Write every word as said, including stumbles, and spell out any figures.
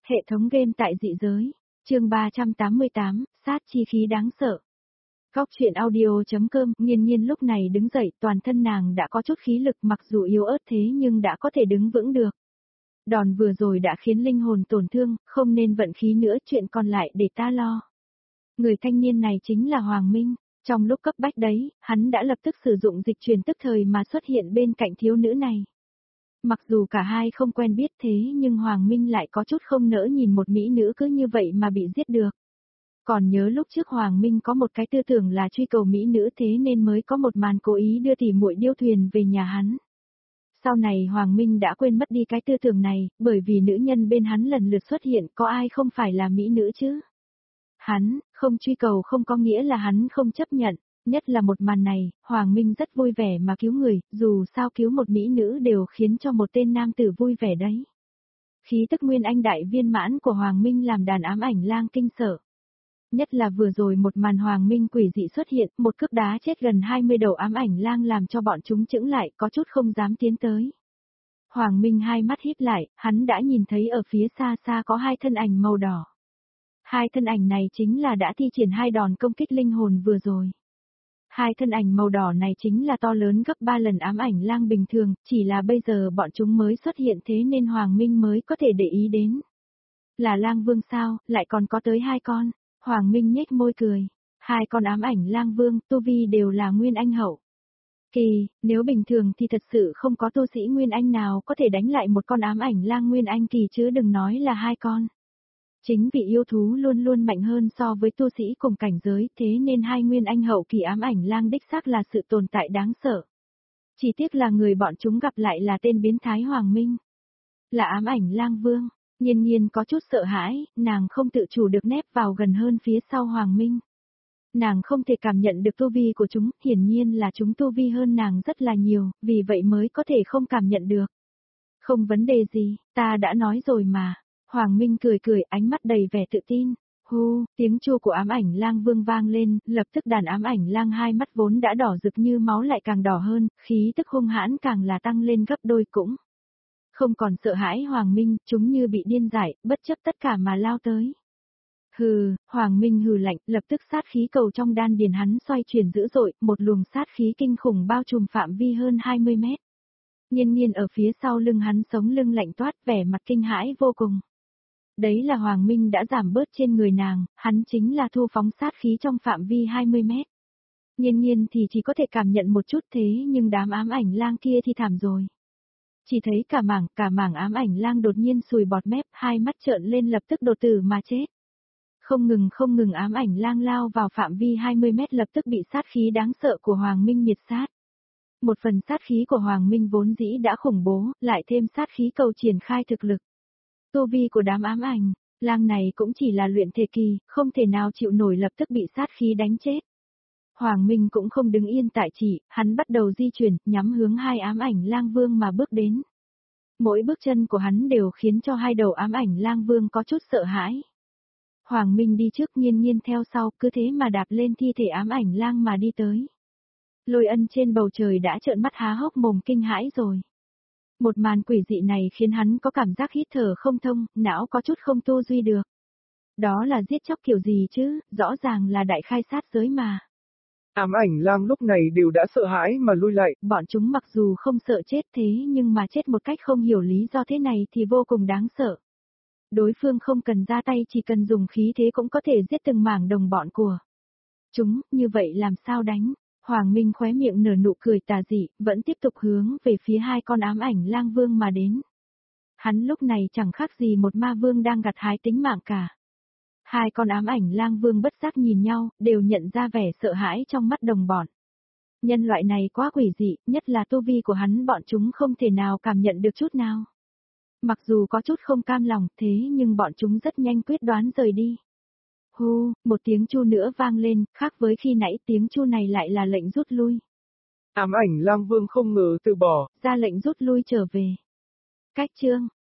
Hệ thống game tại dị giới. Chương ba trăm tám mươi tám, sát chi khí đáng sợ. Góc truyện audio.com. Nghiên Nghiên lúc này đứng dậy, toàn thân nàng đã có chút khí lực, mặc dù yếu ớt thế nhưng đã có thể đứng vững được. Đòn vừa rồi đã khiến linh hồn tổn thương, không nên vận khí nữa, chuyện còn lại để ta lo. Người thanh niên này chính là Hoàng Minh. Trong lúc cấp bách đấy, hắn đã lập tức sử dụng dịch truyền tức thời mà xuất hiện bên cạnh thiếu nữ này. Mặc dù cả hai không quen biết thế nhưng Hoàng Minh lại có chút không nỡ nhìn một mỹ nữ cứ như vậy mà bị giết được. Còn nhớ lúc trước Hoàng Minh có một cái tư tưởng là truy cầu mỹ nữ thế nên mới có một màn cố ý đưa tỉ muội điêu thuyền về nhà hắn. Sau này Hoàng Minh đã quên mất đi cái tư tưởng này, bởi vì nữ nhân bên hắn lần lượt xuất hiện, có ai không phải là mỹ nữ chứ? Hắn, không truy cầu không có nghĩa là hắn không chấp nhận, nhất là một màn này, Hoàng Minh rất vui vẻ mà cứu người, dù sao cứu một mỹ nữ đều khiến cho một tên nam tử vui vẻ đấy. Khí tức nguyên anh đại viên mãn của Hoàng Minh làm đàn ám ảnh lang kinh sợ. Nhất là vừa rồi một màn Hoàng Minh quỷ dị xuất hiện, một cước đá chết gần hai mươi đầu ám ảnh lang làm cho bọn chúng chững lại, có chút không dám tiến tới. Hoàng Minh hai mắt híp lại, hắn đã nhìn thấy ở phía xa xa có hai thân ảnh màu đỏ. Hai thân ảnh này chính là đã thi triển hai đòn công kích linh hồn vừa rồi. Hai thân ảnh màu đỏ này chính là to lớn gấp ba lần ám ảnh lang bình thường, chỉ là bây giờ bọn chúng mới xuất hiện thế nên Hoàng Minh mới có thể để ý đến. Là lang vương sao, lại còn có tới hai con, Hoàng Minh nhếch môi cười. Hai con ám ảnh lang vương, tu vi đều là nguyên anh hậu. Kỳ, nếu bình thường thì thật sự không có tu sĩ nguyên anh nào có thể đánh lại một con ám ảnh lang nguyên anh kỳ chứ đừng nói là hai con. Chính vì yêu thú luôn luôn mạnh hơn so với tu sĩ cùng cảnh giới thế nên hai nguyên anh hậu kỳ ám ảnh lang đích xác là sự tồn tại đáng sợ. Chỉ tiếc là người bọn chúng gặp lại là tên biến thái Hoàng Minh. Là ám ảnh lang vương, Nhiên Nhiên có chút sợ hãi, nàng không tự chủ được nép vào gần hơn phía sau Hoàng Minh. Nàng không thể cảm nhận được tu vi của chúng, hiển nhiên là chúng tu vi hơn nàng rất là nhiều, vì vậy mới có thể không cảm nhận được. Không vấn đề gì, ta đã nói rồi mà. Hoàng Minh cười cười, ánh mắt đầy vẻ tự tin. Hu, tiếng chu của ám ảnh lang vương vang lên, lập tức đàn ám ảnh lang hai mắt vốn đã đỏ rực như máu lại càng đỏ hơn, khí tức hung hãn càng là tăng lên gấp đôi cũng. Không còn sợ hãi Hoàng Minh, chúng như bị điên dại, bất chấp tất cả mà lao tới. Hừ, Hoàng Minh hừ lạnh, lập tức sát khí cầu trong đan điền hắn xoay chuyển dữ dội, một luồng sát khí kinh khủng bao trùm phạm vi hơn hai mươi mét. Nhiên Nhiên ở phía sau lưng hắn sống lưng lạnh toát, vẻ mặt kinh hãi vô cùng. Đấy là Hoàng Minh đã giảm bớt trên người nàng, hắn chính là thu phóng sát khí trong phạm vi hai mươi mét. Nhiên Nhiên thì chỉ có thể cảm nhận một chút thế nhưng đám ám ảnh lang kia thì thảm rồi. Chỉ thấy cả mảng, cả mảng ám ảnh lang đột nhiên sùi bọt mép, hai mắt trợn lên lập tức đột tử mà chết. Không ngừng không ngừng ám ảnh lang lao vào phạm vi hai mươi mét lập tức bị sát khí đáng sợ của Hoàng Minh miệt sát. Một phần sát khí của Hoàng Minh vốn dĩ đã khủng bố, lại thêm sát khí cầu triển khai thực lực. Tu vi của đám ám ảnh lang này cũng chỉ là luyện thể kỳ, không thể nào chịu nổi lập tức bị sát khí đánh chết. Hoàng Minh cũng không đứng yên tại chỉ, hắn bắt đầu di chuyển, nhắm hướng hai ám ảnh lang vương mà bước đến. Mỗi bước chân của hắn đều khiến cho hai đầu ám ảnh lang vương có chút sợ hãi. Hoàng Minh đi trước, Nhiên Nhiên theo sau, cứ thế mà đạp lên thi thể ám ảnh lang mà đi tới. Lôi Ân trên bầu trời đã trợn mắt há hốc mồm kinh hãi rồi. Một màn quỷ dị này khiến hắn có cảm giác hít thở không thông, não có chút không tu duy được. Đó là giết chóc kiểu gì chứ, rõ ràng là đại khai sát giới mà. Ám ảnh lang lúc này đều đã sợ hãi mà lui lại. Bọn chúng mặc dù không sợ chết thế nhưng mà chết một cách không hiểu lý do thế này thì vô cùng đáng sợ. Đối phương không cần ra tay, chỉ cần dùng khí thế cũng có thể giết từng mảng đồng bọn của chúng, như vậy làm sao đánh? Hoàng Minh khóe miệng nở nụ cười tà dị, vẫn tiếp tục hướng về phía hai con ám ảnh lang vương mà đến. Hắn lúc này chẳng khác gì một ma vương đang gặt hái tính mạng cả. Hai con ám ảnh lang vương bất giác nhìn nhau, đều nhận ra vẻ sợ hãi trong mắt đồng bọn. Nhân loại này quá quỷ dị, nhất là tu vi của hắn bọn chúng không thể nào cảm nhận được chút nào. Mặc dù có chút không cam lòng thế nhưng bọn chúng rất nhanh quyết đoán rời đi. Hu, một tiếng chu nữa vang lên, khác với khi nãy tiếng chu này lại là lệnh rút lui. Ám ảnh lang vương không ngờ từ bỏ, ra lệnh rút lui trở về. Cách chương